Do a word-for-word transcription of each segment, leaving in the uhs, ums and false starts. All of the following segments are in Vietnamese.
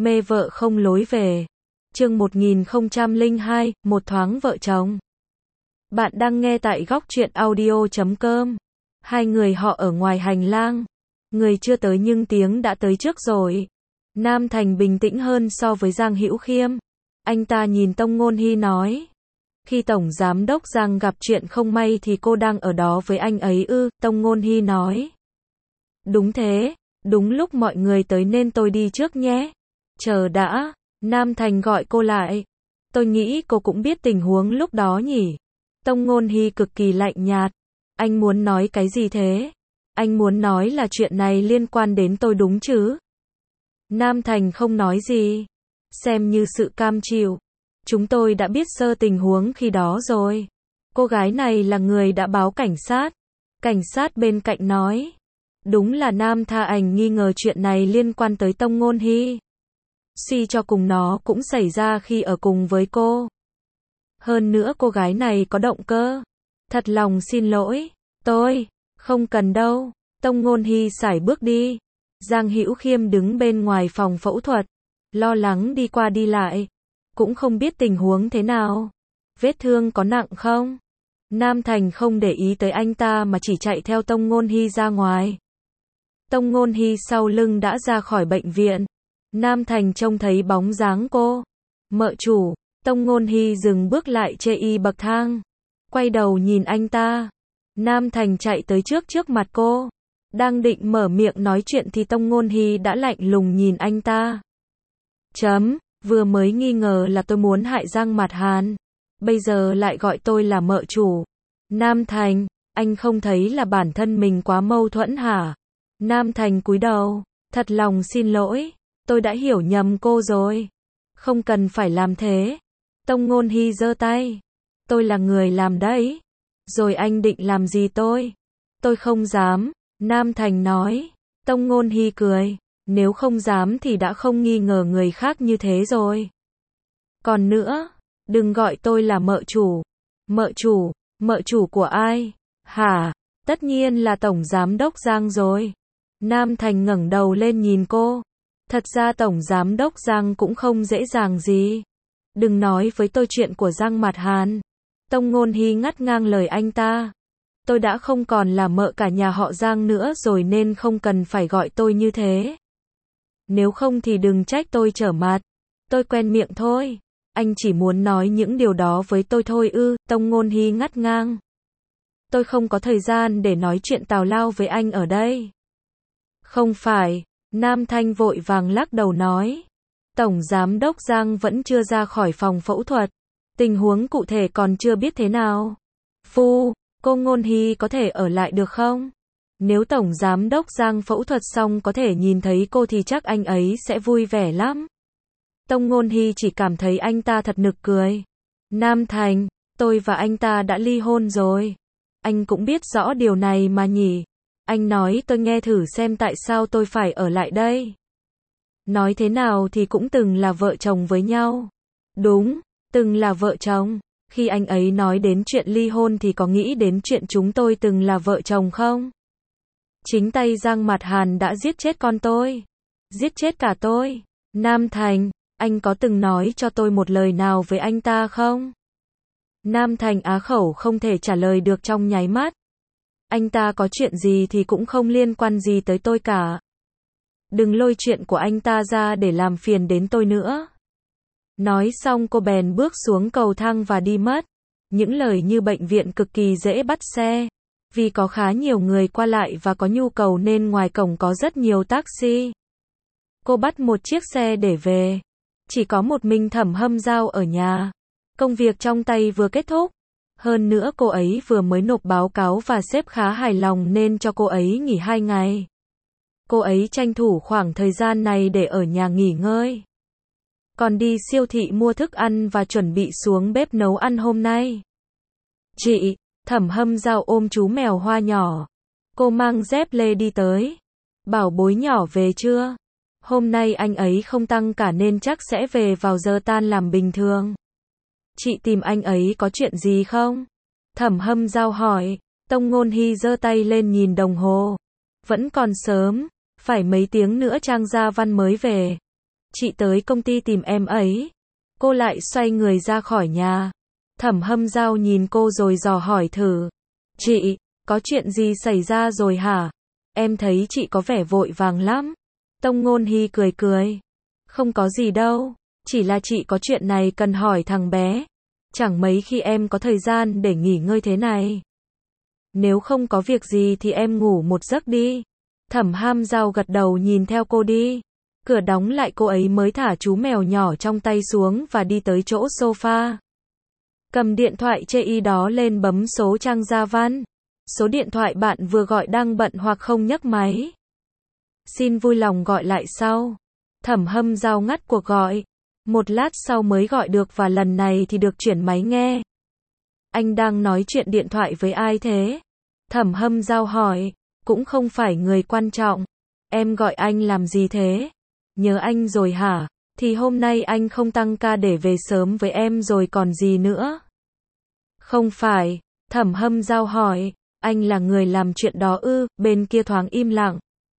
Mê vợ không lối về. Chương một nghìn không trăm lẻ hai, một thoáng vợ chồng. Bạn đang nghe tại góc truyện audio chấm com. Hai người họ ở ngoài hành lang. Người chưa tới nhưng tiếng đã tới trước rồi. Nam Thành bình tĩnh hơn so với Giang Hữu Khiêm. Anh ta nhìn Tông Ngôn Hy nói. Khi Tổng Giám đốc Giang gặp chuyện không may thì cô đang ở đó với anh ấy ư, Tông Ngôn Hy nói. Đúng thế, đúng lúc mọi người tới nên tôi đi trước nhé. Chờ đã, Nam Thành gọi cô lại. Tôi nghĩ cô cũng biết tình huống lúc đó nhỉ. Tông Ngôn Hy cực kỳ lạnh nhạt. Anh muốn nói cái gì thế? Anh muốn nói là chuyện này liên quan đến tôi đúng chứ? Nam Thành không nói gì. Xem như sự cam chịu. Chúng tôi đã biết sơ tình huống khi đó rồi. Cô gái này là người đã báo cảnh sát. Cảnh sát bên cạnh nói. Đúng là Nam Tha Ảnh nghi ngờ chuyện này liên quan tới Tông Ngôn Hy. Suy cho cùng nó cũng xảy ra khi ở cùng với cô. Hơn nữa cô gái này có động cơ. Thật lòng xin lỗi. Tôi, không cần đâu. Tông Ngôn Hy sải bước đi. Giang Hữu Khiêm đứng bên ngoài phòng phẫu thuật. Lo lắng đi qua đi lại. Cũng không biết tình huống thế nào. Vết thương có nặng không? Nam Thành không để ý tới anh ta mà chỉ chạy theo Tông Ngôn Hy ra ngoài. Tông Ngôn Hy sau lưng đã ra khỏi bệnh viện. Nam Thành trông thấy bóng dáng cô. Mợ chủ. Tông Ngôn Hy dừng bước lại chê y bậc thang. Quay đầu nhìn anh ta. Nam Thành chạy tới trước trước mặt cô. Đang định mở miệng nói chuyện thì Tông Ngôn Hy đã lạnh lùng nhìn anh ta. Chấm, vừa mới nghi ngờ là tôi muốn hại Giang Mạt Hàn. Bây giờ lại gọi tôi là mợ chủ. Nam Thành, anh không thấy là bản thân mình quá mâu thuẫn hả? Nam Thành cúi đầu. Thật lòng xin lỗi. Tôi đã hiểu nhầm cô rồi. Không cần phải làm thế. Tông Ngôn Hy giơ tay. Tôi là người làm đấy. Rồi anh định làm gì tôi? Tôi không dám. Nam Thành nói. Tông Ngôn Hy cười. Nếu không dám thì đã không nghi ngờ người khác như thế rồi. Còn nữa, đừng gọi tôi là mợ chủ. Mợ chủ, mợ chủ của ai? Hả? Tất nhiên là Tổng Giám đốc Giang rồi. Nam Thành ngẩng đầu lên nhìn cô. Thật ra Tổng Giám đốc Giang cũng không dễ dàng gì. Đừng nói với tôi chuyện của Giang Mạt Hàn. Tông Ngôn Hy ngắt ngang lời anh ta. Tôi đã không còn là mợ cả nhà họ Giang nữa rồi nên không cần phải gọi tôi như thế. Nếu không thì đừng trách tôi trở mặt. Tôi quen miệng thôi. Anh chỉ muốn nói những điều đó với tôi thôi ư, Tông Ngôn Hy ngắt ngang. Tôi không có thời gian để nói chuyện tào lao với anh ở đây. Không phải, Nam Thanh vội vàng lắc đầu nói. Tổng Giám đốc Giang vẫn chưa ra khỏi phòng phẫu thuật. Tình huống cụ thể còn chưa biết thế nào. Phu, cô Ngôn Hy có thể ở lại được không? Nếu Tổng Giám đốc Giang phẫu thuật xong có thể nhìn thấy cô thì chắc anh ấy sẽ vui vẻ lắm. Tông Ngôn Hy chỉ cảm thấy anh ta thật nực cười. Nam Thành, tôi và anh ta đã ly hôn rồi. Anh cũng biết rõ điều này mà nhỉ. Anh nói tôi nghe thử xem tại sao tôi phải ở lại đây. Nói thế nào thì cũng từng là vợ chồng với nhau. Đúng, từng là vợ chồng. Khi anh ấy nói đến chuyện ly hôn thì có nghĩ đến chuyện chúng tôi từng là vợ chồng không? Chính tay Giang Mạt Hàn đã giết chết con tôi. Giết chết cả tôi. Nam Thành, anh có từng nói cho tôi một lời nào với anh ta không? Nam Thành á khẩu không thể trả lời được trong nháy mắt. Anh ta có chuyện gì thì cũng không liên quan gì tới tôi cả. Đừng lôi chuyện của anh ta ra để làm phiền đến tôi nữa. Nói xong cô bèn bước xuống cầu thang và đi mất. Những lời như bệnh viện cực kỳ dễ bắt xe. Vì có khá nhiều người qua lại và có nhu cầu nên ngoài cổng có rất nhiều taxi. Cô bắt một chiếc xe để về. Chỉ có một mình Thẩm Hâm Giao ở nhà. Công việc trong tay vừa kết thúc. Hơn nữa cô ấy vừa mới nộp báo cáo và sếp khá hài lòng nên cho cô ấy nghỉ hai ngày. Cô ấy tranh thủ khoảng thời gian này để ở nhà nghỉ ngơi. Còn đi siêu thị mua thức ăn và chuẩn bị xuống bếp nấu ăn hôm nay. Chị, Thẩm Hâm Giao ôm chú mèo hoa nhỏ. Cô mang dép lê đi tới. Bảo bối nhỏ về chưa? Hôm nay anh ấy không tăng cả nên chắc sẽ về vào giờ tan làm bình thường. Chị tìm anh ấy có chuyện gì không? Thẩm Hâm Giao hỏi. Tông Ngôn Hy giơ tay lên nhìn đồng hồ. Vẫn còn sớm, phải mấy tiếng nữa Trang Gia Văn mới về. Chị tới công ty tìm em ấy. Cô lại xoay người ra khỏi nhà. Thẩm Hâm Dao nhìn cô rồi dò hỏi thử. Chị, có chuyện gì xảy ra rồi hả? Em thấy chị có vẻ vội vàng lắm. Tông Ngôn Hy cười cười. Không có gì đâu, chỉ là chị có chuyện này cần hỏi thằng bé. Chẳng mấy khi em có thời gian để nghỉ ngơi thế này. Nếu không có việc gì thì em ngủ một giấc đi. Thẩm Hâm Dao gật đầu nhìn theo cô đi. Cửa đóng lại cô ấy mới thả chú mèo nhỏ trong tay xuống và đi tới chỗ sofa. Cầm điện thoại chê y đó lên bấm số Trang Gia Văn. Số điện thoại bạn vừa gọi đang bận hoặc không nhấc máy. Xin vui lòng gọi lại sau. Thẩm Hâm Dao ngắt cuộc gọi. Một lát sau mới gọi được và lần này thì được chuyển máy nghe. Anh đang nói chuyện điện thoại với ai thế? Thẩm Hâm Dao hỏi. Cũng không phải người quan trọng. Em gọi anh làm gì thế? Nhớ anh rồi hả? Thì hôm nay anh không tăng ca để về sớm với em rồi còn gì nữa? Không phải. Thẩm Hâm Dao hỏi. Anh là người làm chuyện đó ư? Bên kia thoáng im lặng.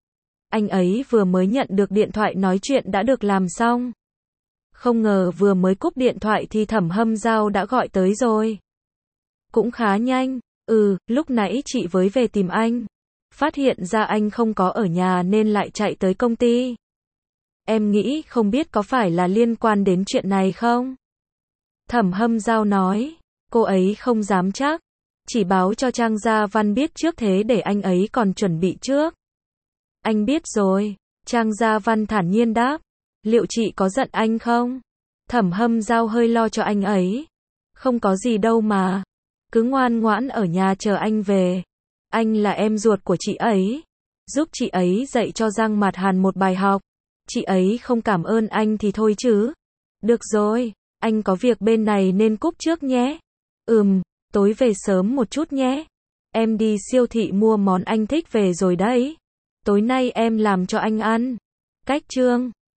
Anh ấy vừa mới nhận được điện thoại nói chuyện đã được làm xong. Không ngờ vừa mới cúp điện thoại thì Thẩm Hâm Dao đã gọi tới rồi. Cũng khá nhanh. Ừ, lúc nãy chị với về tìm anh. Phát hiện ra anh không có ở nhà nên lại chạy tới công ty. Em nghĩ không biết có phải là liên quan đến chuyện này không? Thẩm Hâm Dao nói. Cô ấy không dám chắc. Chỉ báo cho Trang Gia Văn biết trước thế để anh ấy còn chuẩn bị trước. Anh biết rồi. Trang Gia Văn thản nhiên đáp. Liệu chị có giận anh không? Thẩm Hâm Dao hơi lo cho anh ấy. Không có gì đâu mà. Cứ ngoan ngoãn ở nhà chờ anh về. Anh là em ruột của chị ấy. Giúp chị ấy dạy cho Giang Mạt Hàn một bài học. Chị ấy không cảm ơn anh thì thôi chứ. Được rồi, anh có việc bên này nên cúp trước nhé. Ừm, tối về sớm một chút nhé. Em đi siêu thị mua món anh thích về rồi đấy. Tối nay em làm cho anh ăn. Cách chương